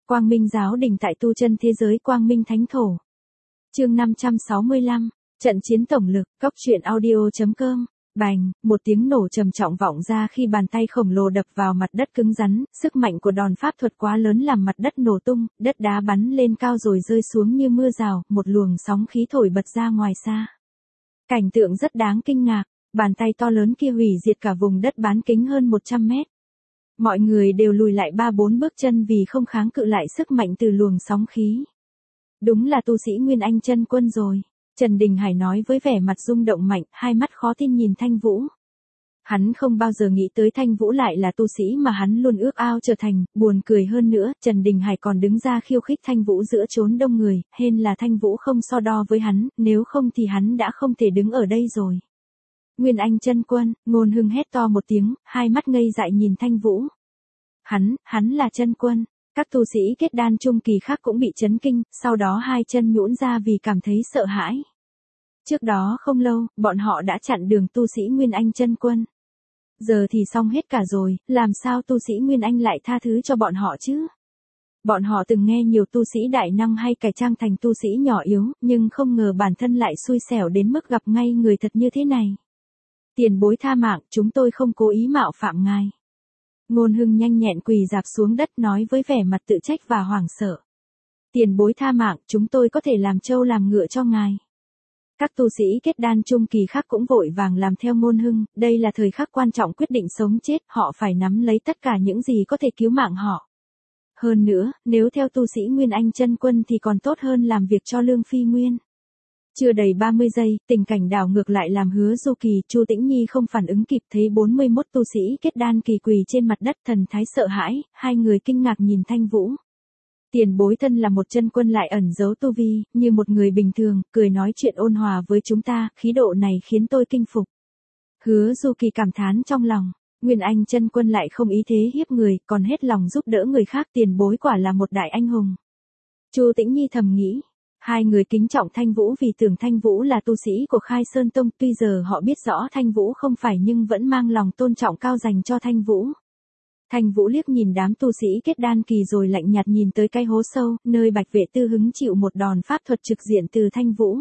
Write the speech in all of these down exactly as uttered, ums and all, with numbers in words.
Quang Minh giáo đình tại tu chân thế giới Quang Minh Thánh Thổ. Chương năm trăm sáu mươi lăm, trận chiến tổng lực, Cốc truyện audio.com. Bành, một tiếng nổ trầm trọng vọng ra khi bàn tay khổng lồ đập vào mặt đất cứng rắn, sức mạnh của đòn pháp thuật quá lớn làm mặt đất nổ tung, đất đá bắn lên cao rồi rơi xuống như mưa rào, một luồng sóng khí thổi bật ra ngoài xa. Cảnh tượng rất đáng kinh ngạc, bàn tay to lớn kia hủy diệt cả vùng đất bán kính hơn một trăm mét. Mọi người đều lùi lại ba bốn bước chân vì không kháng cự lại sức mạnh từ luồng sóng khí. Đúng là tu sĩ Nguyên Anh chân quân rồi. Trần Đình Hải nói với vẻ mặt rung động mạnh, hai mắt khó tin nhìn Thanh Vũ. Hắn không bao giờ nghĩ tới Thanh Vũ lại là tu sĩ mà hắn luôn ước ao trở thành, buồn cười hơn nữa, Trần Đình Hải còn đứng ra khiêu khích Thanh Vũ giữa chốn đông người, hên là Thanh Vũ không so đo với hắn, nếu không thì hắn đã không thể đứng ở đây rồi. Nguyên Anh chân quân, Ngôn Hưng hét to một tiếng, hai mắt ngây dại nhìn Thanh Vũ. Hắn, hắn là chân quân. Các tu sĩ kết đan trung kỳ khác cũng bị chấn kinh, sau đó hai chân nhũn ra vì cảm thấy sợ hãi. Trước đó không lâu, bọn họ đã chặn đường tu sĩ Nguyên Anh chân quân. Giờ thì xong hết cả rồi, làm sao tu sĩ Nguyên Anh lại tha thứ cho bọn họ chứ? Bọn họ từng nghe nhiều tu sĩ đại năng hay cải trang thành tu sĩ nhỏ yếu, nhưng không ngờ bản thân lại xui xẻo đến mức gặp ngay người thật như thế này. Tiền bối tha mạng, chúng tôi không cố ý mạo phạm ngài. Ngôn Hưng nhanh nhẹn quỳ rạp xuống đất nói với vẻ mặt tự trách và hoảng sợ. Tiền bối tha mạng, chúng tôi có thể làm trâu làm ngựa cho ngài. Các tu sĩ kết đan trung kỳ khác cũng vội vàng làm theo Ngôn Hưng, đây là thời khắc quan trọng quyết định sống chết, họ phải nắm lấy tất cả những gì có thể cứu mạng họ. Hơn nữa, nếu theo tu sĩ Nguyên Anh chân quân thì còn tốt hơn làm việc cho Lương Phi Nguyên. Chưa đầy ba mươi giây, tình cảnh đảo ngược lại làm Hứa Du Kỳ, Chu Tĩnh Nhi không phản ứng kịp thấy bốn mươi mốt tu sĩ kết đan kỳ quỳ trên mặt đất, thần thái sợ hãi, hai người kinh ngạc nhìn Thanh Vũ. Tiền bối thân là một chân quân lại ẩn giấu tu vi, như một người bình thường, cười nói chuyện ôn hòa với chúng ta, khí độ này khiến tôi kinh phục. Hứa Du Kỳ cảm thán trong lòng, Nguyên Anh chân quân lại không ý thế hiếp người, còn hết lòng giúp đỡ người khác, tiền bối quả là một đại anh hùng. Chu Tĩnh Nhi thầm nghĩ. Hai người kính trọng Thanh Vũ vì tưởng Thanh Vũ là tu sĩ của Khai Sơn Tông, tuy giờ họ biết rõ Thanh Vũ không phải nhưng vẫn mang lòng tôn trọng cao dành cho Thanh Vũ. Thanh Vũ liếc nhìn đám tu sĩ kết đan kỳ rồi lạnh nhạt nhìn tới cái hố sâu, nơi Bạch Vệ Tư hứng chịu một đòn pháp thuật trực diện từ Thanh Vũ.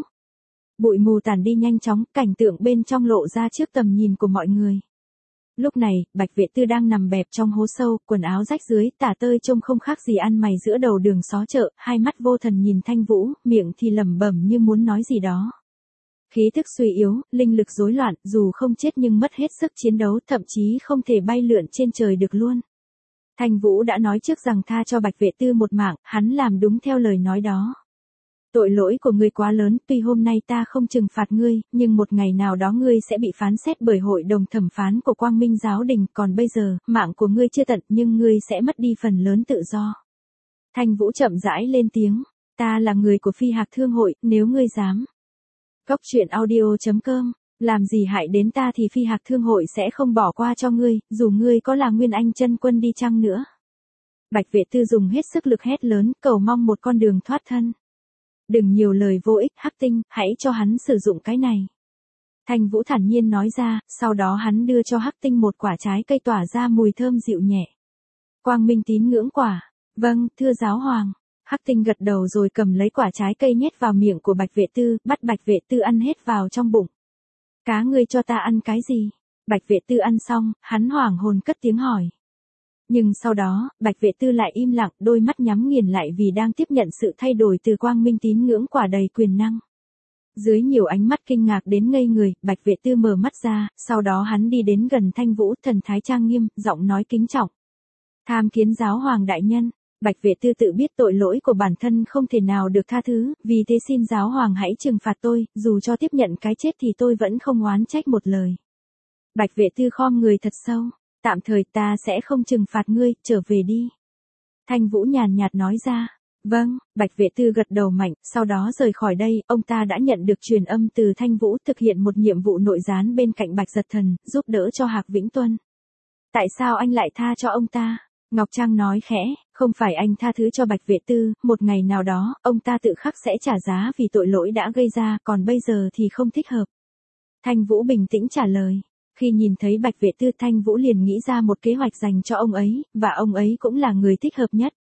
Bụi mù tàn đi nhanh chóng, cảnh tượng bên trong lộ ra trước tầm nhìn của mọi người. Lúc này, Bạch Vệ Tư đang nằm bẹp trong hố sâu, quần áo rách dưới, tả tơi trông không khác gì ăn mày giữa đầu đường xó chợ, hai mắt vô thần nhìn Thanh Vũ, miệng thì lẩm bẩm như muốn nói gì đó. Khí thức suy yếu, linh lực rối loạn, dù không chết nhưng mất hết sức chiến đấu, thậm chí không thể bay lượn trên trời được luôn. Thanh Vũ đã nói trước rằng tha cho Bạch Vệ Tư một mạng, hắn làm đúng theo lời nói đó. Tội lỗi của ngươi quá lớn, tuy hôm nay ta không trừng phạt ngươi, nhưng một ngày nào đó ngươi sẽ bị phán xét bởi hội đồng thẩm phán của Quang Minh giáo đình, còn bây giờ, mạng của ngươi chưa tận nhưng ngươi sẽ mất đi phần lớn tự do. Thanh Vũ chậm rãi lên tiếng, ta là người của Phi Hạc Thương hội, nếu ngươi dám. Cốc truyện audio.com, làm gì hại đến ta thì Phi Hạc Thương hội sẽ không bỏ qua cho ngươi, dù ngươi có là Nguyên Anh chân quân đi chăng nữa. Bạch Vệ Tư dùng hết sức lực hét lớn, cầu mong một con đường thoát thân. Đừng nhiều lời vô ích, Hắc Tinh, hãy cho hắn sử dụng cái này. Thanh Vũ thản nhiên nói ra, sau đó hắn đưa cho Hắc Tinh một quả trái cây tỏa ra mùi thơm dịu nhẹ. Quang Minh tín ngưỡng quả, vâng, thưa giáo hoàng. Hắc Tinh gật đầu rồi cầm lấy quả trái cây nhét vào miệng của Bạch Vệ Tư, bắt Bạch Vệ Tư ăn hết vào trong bụng. Cá ngươi cho ta ăn cái gì? Bạch Vệ Tư ăn xong, hắn hoảng hồn cất tiếng hỏi. Nhưng sau đó, Bạch Vệ Tư lại im lặng, đôi mắt nhắm nghiền lại vì đang tiếp nhận sự thay đổi từ Quang Minh tín ngưỡng quả đầy quyền năng. Dưới nhiều ánh mắt kinh ngạc đến ngây người, Bạch Vệ Tư mở mắt ra, sau đó hắn đi đến gần Thanh Vũ, thần thái trang nghiêm, giọng nói kính trọng. Tham kiến giáo hoàng đại nhân, Bạch Vệ Tư tự biết tội lỗi của bản thân không thể nào được tha thứ, vì thế xin giáo hoàng hãy trừng phạt tôi, dù cho tiếp nhận cái chết thì tôi vẫn không oán trách một lời. Bạch Vệ Tư khom người thật sâu. Tạm thời ta sẽ không trừng phạt ngươi, trở về đi. Thanh Vũ nhàn nhạt nói ra. Vâng, Bạch Vệ Tư gật đầu mạnh, sau đó rời khỏi đây, ông ta đã nhận được truyền âm từ Thanh Vũ thực hiện một nhiệm vụ nội gián bên cạnh Bạch Giật Thần, giúp đỡ cho Hạc Vĩnh Tuân. Tại sao anh lại tha cho ông ta? Ngọc Trang nói khẽ, không phải anh tha thứ cho Bạch Vệ Tư, một ngày nào đó, ông ta tự khắc sẽ trả giá vì tội lỗi đã gây ra, còn bây giờ thì không thích hợp. Thanh Vũ bình tĩnh trả lời. Khi nhìn thấy Bạch Vệ Tư, Thanh Vũ liền nghĩ ra một kế hoạch dành cho ông ấy, và ông ấy cũng là người thích hợp nhất.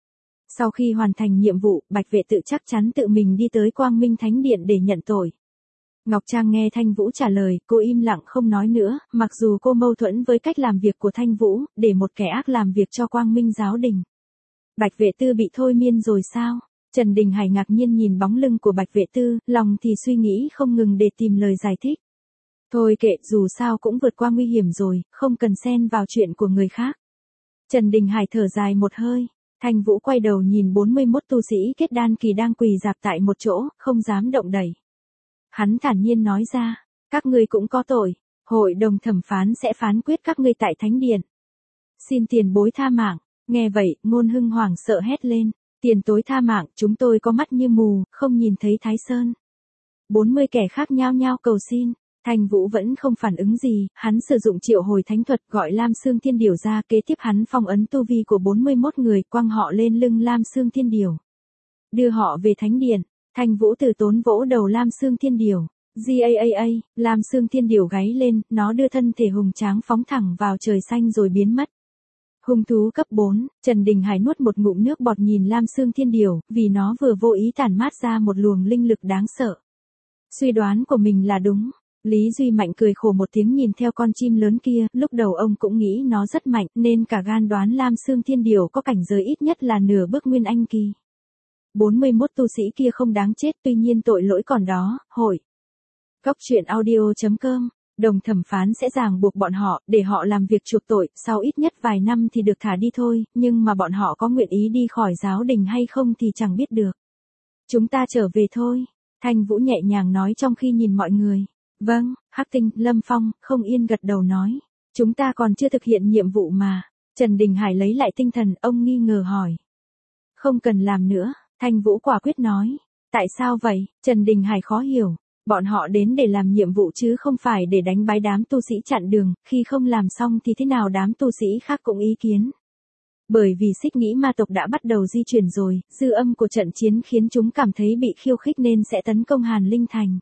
Sau khi hoàn thành nhiệm vụ, Bạch Vệ tự chắc chắn tự mình đi tới Quang Minh Thánh Điện để nhận tội. Ngọc Trang nghe Thanh Vũ trả lời, cô im lặng không nói nữa, mặc dù cô mâu thuẫn với cách làm việc của Thanh Vũ, để một kẻ ác làm việc cho Quang Minh giáo đình. Bạch Vệ Tư bị thôi miên rồi sao? Trần Đình Hải ngạc nhiên nhìn bóng lưng của Bạch Vệ Tư, lòng thì suy nghĩ không ngừng để tìm lời giải thích. Thôi kệ, dù sao cũng vượt qua nguy hiểm rồi, không cần xen vào chuyện của người khác. Trần Đình Hải thở dài một hơi. Thanh Vũ quay đầu nhìn bốn mươi mốt tu sĩ kết đan kỳ đang quỳ rạp tại một chỗ, không dám động đậy. Hắn thản nhiên nói ra, các ngươi cũng có tội, hội đồng thẩm phán sẽ phán quyết các ngươi tại thánh điện. Xin tiền bối tha mạng. Nghe vậy, Ngôn Hưng hoảng sợ hét lên, tiền tối tha mạng, chúng tôi có mắt như mù, không nhìn thấy Thái Sơn. bốn mươi kẻ khác nhao nhao cầu xin. Thanh Vũ vẫn không phản ứng gì, hắn sử dụng triệu hồi thánh thuật gọi Lam Xương Thiên Điểu ra, kế tiếp hắn phong ấn tu vi của bốn mươi mốt người, quăng họ lên lưng Lam Xương Thiên Điểu. Đưa họ về thánh điện. Thanh Vũ từ tốn vỗ đầu Lam Xương Thiên Điểu. Gaaa, Lam Xương Thiên Điểu gáy lên, nó đưa thân thể hùng tráng phóng thẳng vào trời xanh rồi biến mất. Hung thú cấp bốn, Trần Đình Hải nuốt một ngụm nước bọt nhìn Lam Xương Thiên Điểu, vì nó vừa vô ý tản mát ra một luồng linh lực đáng sợ. Suy đoán của mình là đúng. Lý Duy Mạnh cười khổ một tiếng nhìn theo con chim lớn kia, lúc đầu ông cũng nghĩ nó rất mạnh, nên cả gan đoán Lam Xương Thiên Điểu có cảnh giới ít nhất là nửa bước nguyên anh kỳ. bốn mươi mốt tu sĩ kia không đáng chết, tuy nhiên tội lỗi còn đó, hội. Góc truyện audio chấm com, đồng thẩm phán sẽ ràng buộc bọn họ, để họ làm việc chuộc tội, sau ít nhất vài năm thì được thả đi thôi, nhưng mà bọn họ có nguyện ý đi khỏi giáo đình hay không thì chẳng biết được. Chúng ta trở về thôi, Thanh Vũ nhẹ nhàng nói trong khi nhìn mọi người. Vâng, Hắc Tinh, Lâm Phong, không yên gật đầu nói. Chúng ta còn chưa thực hiện nhiệm vụ mà. Trần Đình Hải lấy lại tinh thần, ông nghi ngờ hỏi. Không cần làm nữa, Thanh Vũ quả quyết nói. Tại sao vậy? Trần Đình Hải khó hiểu. Bọn họ đến để làm nhiệm vụ chứ không phải để đánh bái đám tu sĩ chặn đường, khi không làm xong thì thế nào đám tu sĩ khác cũng ý kiến. Bởi vì Xích Nghĩ ma tộc đã bắt đầu di chuyển rồi, dư âm của trận chiến khiến chúng cảm thấy bị khiêu khích nên sẽ tấn công Hàn Linh Thành.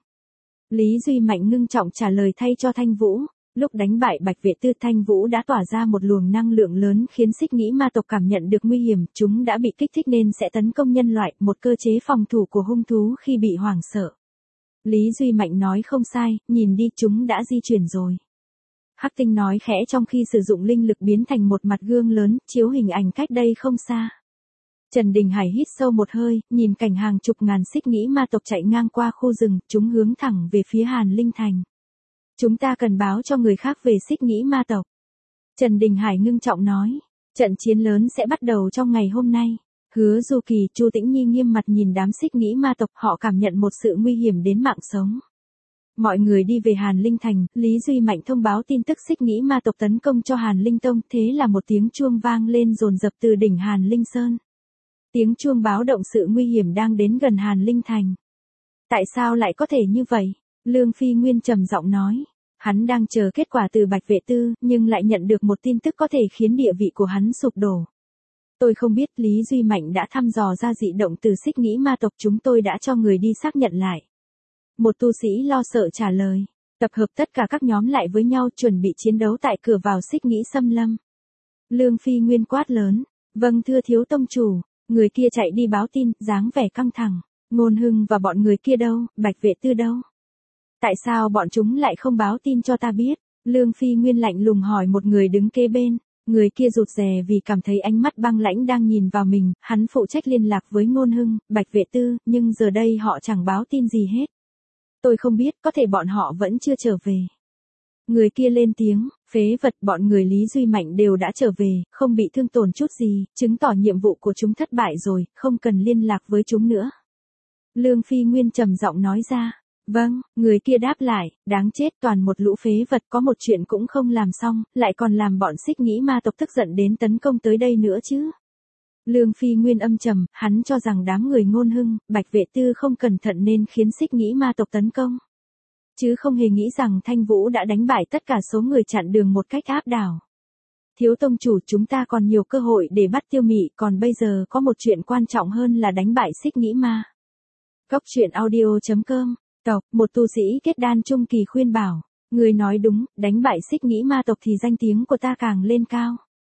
Lý Duy Mạnh ngưng trọng trả lời thay cho Thanh Vũ. Lúc đánh bại Bạch Vệ Tư, Thanh Vũ đã tỏa ra một luồng năng lượng lớn khiến Xích Nghĩ ma tộc cảm nhận được nguy hiểm, chúng đã bị kích thích nên sẽ tấn công nhân loại, một cơ chế phòng thủ của hung thú khi bị hoảng sợ. Lý Duy Mạnh nói không sai, nhìn đi, chúng đã di chuyển rồi. Hắc Tinh nói khẽ trong khi sử dụng linh lực biến thành một mặt gương lớn, chiếu hình ảnh cách đây không xa. Trần Đình Hải hít sâu một hơi, nhìn cảnh hàng chục ngàn Xích Nghĩ ma tộc chạy ngang qua khu rừng, chúng hướng thẳng về phía Hàn Linh Thành. Chúng ta cần báo cho người khác về Xích Nghĩ ma tộc. Trần Đình Hải ngưng trọng nói, trận chiến lớn sẽ bắt đầu trong ngày hôm nay. Hứa Du Kỳ, Chu Tĩnh Nhi nghiêm mặt nhìn đám Xích Nghĩ ma tộc, họ cảm nhận một sự nguy hiểm đến mạng sống. Mọi người đi về Hàn Linh Thành, Lý Duy Mạnh thông báo tin tức Xích Nghĩ ma tộc tấn công cho Hàn Linh Tông, thế là một tiếng chuông vang lên dồn dập từ đỉnh Hàn Linh Sơn. Tiếng chuông báo động sự nguy hiểm đang đến gần Hàn Linh Thành. Tại sao lại có thể như vậy? Lương Phi Nguyên trầm giọng nói. Hắn đang chờ kết quả từ Bạch Vệ Tư, nhưng lại nhận được một tin tức có thể khiến địa vị của hắn sụp đổ. Tôi không biết, Lý Duy Mạnh đã thăm dò ra dị động từ Xích Nghĩ ma tộc, chúng tôi đã cho người đi xác nhận lại. Một tu sĩ lo sợ trả lời. Tập hợp tất cả các nhóm lại với nhau chuẩn bị chiến đấu tại cửa vào Xích Nghĩ xâm lâm. Lương Phi Nguyên quát lớn. Vâng thưa thiếu tông chủ. Người kia chạy đi báo tin, dáng vẻ căng thẳng. Ngôn Hưng và bọn người kia đâu, Bạch Vệ Tư đâu? Tại sao bọn chúng lại không báo tin cho ta biết? Lương Phi Nguyên lạnh lùng hỏi một người đứng kế bên. Người kia rụt rè vì cảm thấy ánh mắt băng lãnh đang nhìn vào mình, hắn phụ trách liên lạc với Ngôn Hưng, Bạch Vệ Tư, nhưng giờ đây họ chẳng báo tin gì hết. Tôi không biết, có thể bọn họ vẫn chưa trở về. Người kia lên tiếng, phế vật, bọn người Lý Duy Mạnh đều đã trở về, không bị thương tổn chút gì, chứng tỏ nhiệm vụ của chúng thất bại rồi, không cần liên lạc với chúng nữa. Lương Phi Nguyên trầm giọng nói ra. Vâng, người kia đáp lại, đáng chết, toàn một lũ phế vật, có một chuyện cũng không làm xong, lại còn làm bọn Xích Nghĩ ma tộc tức giận đến tấn công tới đây nữa chứ. Lương Phi Nguyên âm trầm, hắn cho rằng đám người Ngôn Hưng, Bạch Vệ Tư không cẩn thận nên khiến Xích Nghĩ ma tộc tấn công. Chứ không hề nghĩ rằng Thanh Vũ đã đánh bại tất cả số người chặn đường một cách áp đảo. Thiếu tông chủ, chúng ta còn nhiều cơ hội để bắt Tiêu Mị, còn bây giờ có một chuyện quan trọng hơn là đánh bại Xích Nghĩ ma. Góc truyện audio chấm com. Tộc, một tu sĩ kết đan trung kỳ khuyên bảo. Người nói đúng, đánh bại Xích Nghĩ ma tộc thì danh tiếng của ta càng lên cao.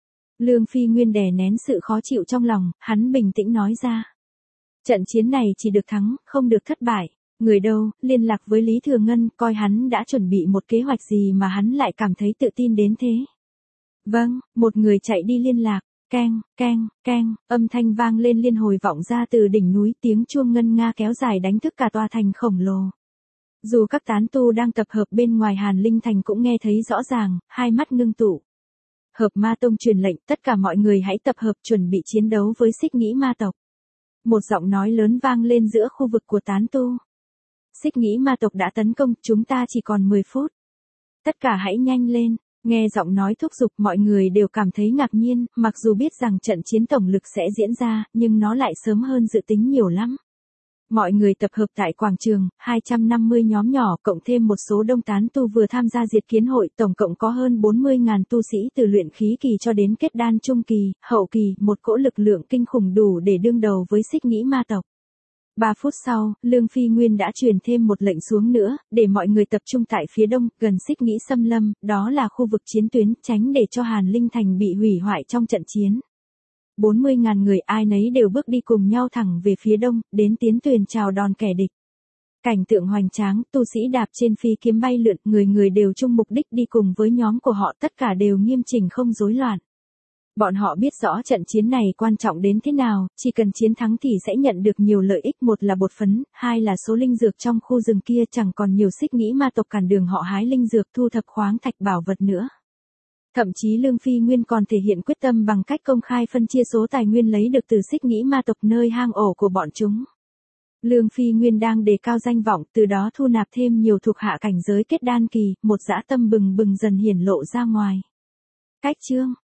Lương Phi Nguyên đè nén sự khó chịu trong lòng, hắn bình tĩnh nói ra. Trận chiến này chỉ được thắng, không được thất bại. Người đâu, liên lạc với Lý Thừa Ngân, coi hắn đã chuẩn bị một kế hoạch gì mà hắn lại cảm thấy tự tin đến thế. Vâng, một người chạy đi liên lạc. Keng, keng, keng, âm thanh vang lên liên hồi vọng ra từ đỉnh núi, tiếng chuông ngân nga kéo dài đánh thức cả tòa thành khổng lồ. Dù các tán tu đang tập hợp bên ngoài Hàn Linh Thành cũng nghe thấy rõ ràng, hai mắt ngưng tụ. Hợp Ma Tông truyền lệnh, tất cả mọi người hãy tập hợp chuẩn bị chiến đấu với Xích Nghĩ Ma tộc. Một giọng nói lớn vang lên giữa khu vực của tán tu. Xích Nghĩ Ma tộc đã tấn công, chúng ta chỉ còn mười phút. Tất cả hãy nhanh lên. Nghe giọng nói thúc giục, mọi người đều cảm thấy ngạc nhiên, mặc dù biết rằng trận chiến tổng lực sẽ diễn ra, nhưng nó lại sớm hơn dự tính nhiều lắm. Mọi người tập hợp tại quảng trường, hai trăm năm mươi nhóm nhỏ cộng thêm một số đông tán tu vừa tham gia diệt kiến hội, tổng cộng có hơn bốn mươi nghìn tu sĩ từ luyện khí kỳ cho đến kết đan trung kỳ, hậu kỳ, một cỗ lực lượng kinh khủng đủ để đương đầu với Xích Nghĩ Ma tộc. Ba phút sau, Lương Phi Nguyên đã truyền thêm một lệnh xuống nữa, để mọi người tập trung tại phía đông, gần Xích Nghĩ xâm lâm, đó là khu vực chiến tuyến, tránh để cho Hàn Linh Thành bị hủy hoại trong trận chiến. bốn mươi nghìn người ai nấy đều bước đi cùng nhau thẳng về phía đông, đến tiến tuyền chào đòn kẻ địch. Cảnh tượng hoành tráng, tu sĩ đạp trên phi kiếm bay lượn, người người đều chung mục đích đi cùng với nhóm của họ, tất cả đều nghiêm chỉnh không rối loạn. Bọn họ biết rõ trận chiến này quan trọng đến thế nào, chỉ cần chiến thắng thì sẽ nhận được nhiều lợi ích, một là bột phấn, hai là số linh dược trong khu rừng kia chẳng còn nhiều Xích Nghĩ Ma tộc cản đường họ hái linh dược thu thập khoáng thạch bảo vật nữa. Thậm chí Lương Phi Nguyên còn thể hiện quyết tâm bằng cách công khai phân chia số tài nguyên lấy được từ Xích Nghĩ Ma tộc nơi hang ổ của bọn chúng. Lương Phi Nguyên đang đề cao danh vọng, từ đó thu nạp thêm nhiều thuộc hạ cảnh giới kết đan kỳ, một dã tâm bừng bừng dần hiển lộ ra ngoài. Cách chương